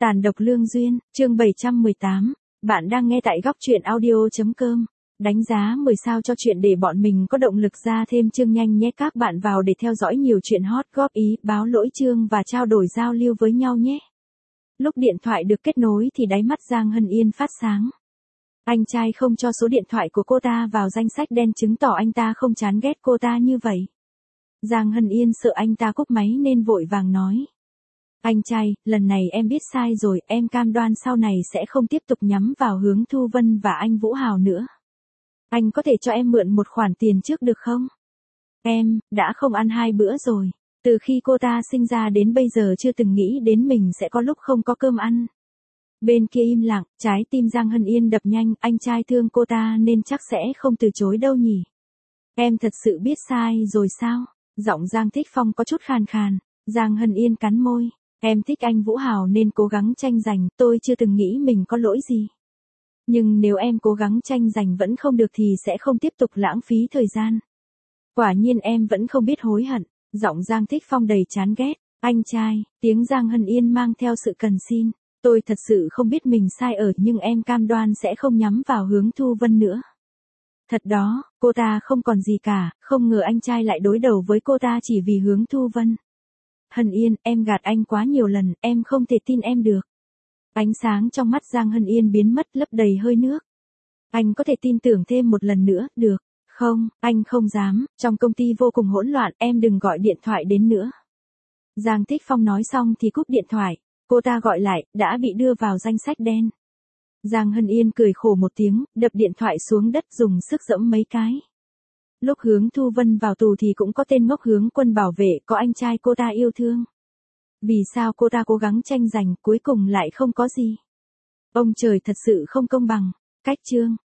Tàn độc lương duyên, chương 718. Bạn đang nghe tại góc truyện audio.com. Đánh giá 10 sao cho chuyện để bọn mình có động lực ra thêm chương nhanh nhé. Các bạn vào để theo dõi nhiều chuyện hot, góp ý, báo lỗi chương và trao đổi giao lưu với nhau nhé. Lúc điện thoại được kết nối thì đáy mắt Giang Hân Yên phát sáng. Anh trai không cho số điện thoại của cô ta vào danh sách đen chứng tỏ anh ta không chán ghét cô ta như vậy. Giang Hân Yên sợ anh ta cúp máy nên vội vàng nói. Anh trai, lần này em biết sai rồi, em cam đoan sau này sẽ không tiếp tục nhắm vào Hướng Thu Vân và anh Vũ Hào nữa. Anh có thể cho em mượn một khoản tiền trước được không? Em, đã không ăn 2 bữa rồi. Từ khi cô ta sinh ra đến bây giờ chưa từng nghĩ đến mình sẽ có lúc không có cơm ăn. Bên kia im lặng, trái tim Giang Hân Yên đập nhanh, anh trai thương cô ta nên chắc sẽ không từ chối đâu nhỉ. Em thật sự biết sai rồi sao? Giọng Giang Thích Phong có chút khàn khàn. Giang Hân Yên cắn môi. Em thích anh Vũ Hào nên cố gắng tranh giành, tôi chưa từng nghĩ mình có lỗi gì. Nhưng nếu em cố gắng tranh giành vẫn không được thì sẽ không tiếp tục lãng phí thời gian. Quả nhiên em vẫn không biết hối hận. Giọng Giang Thích Phong đầy chán ghét. Anh trai, tiếng Giang Hân Yên mang theo sự cần xin. Tôi thật sự không biết mình sai ở nhưng em cam đoan sẽ không nhắm vào Hướng Thu Vân nữa. Thật đó, cô ta không còn gì cả, không ngờ anh trai lại đối đầu với cô ta chỉ vì Hướng Thu Vân. Hân Yên, em gạt anh quá nhiều lần, em không thể tin em được. Ánh sáng trong mắt Giang Hân Yên biến mất lấp đầy hơi nước. Anh có thể tin tưởng thêm một lần nữa, được? Không, anh không dám, trong công ty vô cùng hỗn loạn, em đừng gọi điện thoại đến nữa. Giang Thích Phong nói xong thì cúp điện thoại, cô ta gọi lại, đã bị đưa vào danh sách đen. Giang Hân Yên cười khổ một tiếng, đập điện thoại xuống đất dùng sức giẫm mấy cái. Lúc Hướng Thu Vân vào tù thì cũng có tên ngốc Hướng Quân bảo vệ, có anh trai cô ta yêu thương. Vì sao cô ta cố gắng tranh giành cuối cùng lại không có gì? Ông trời thật sự không công bằng. Cách chương.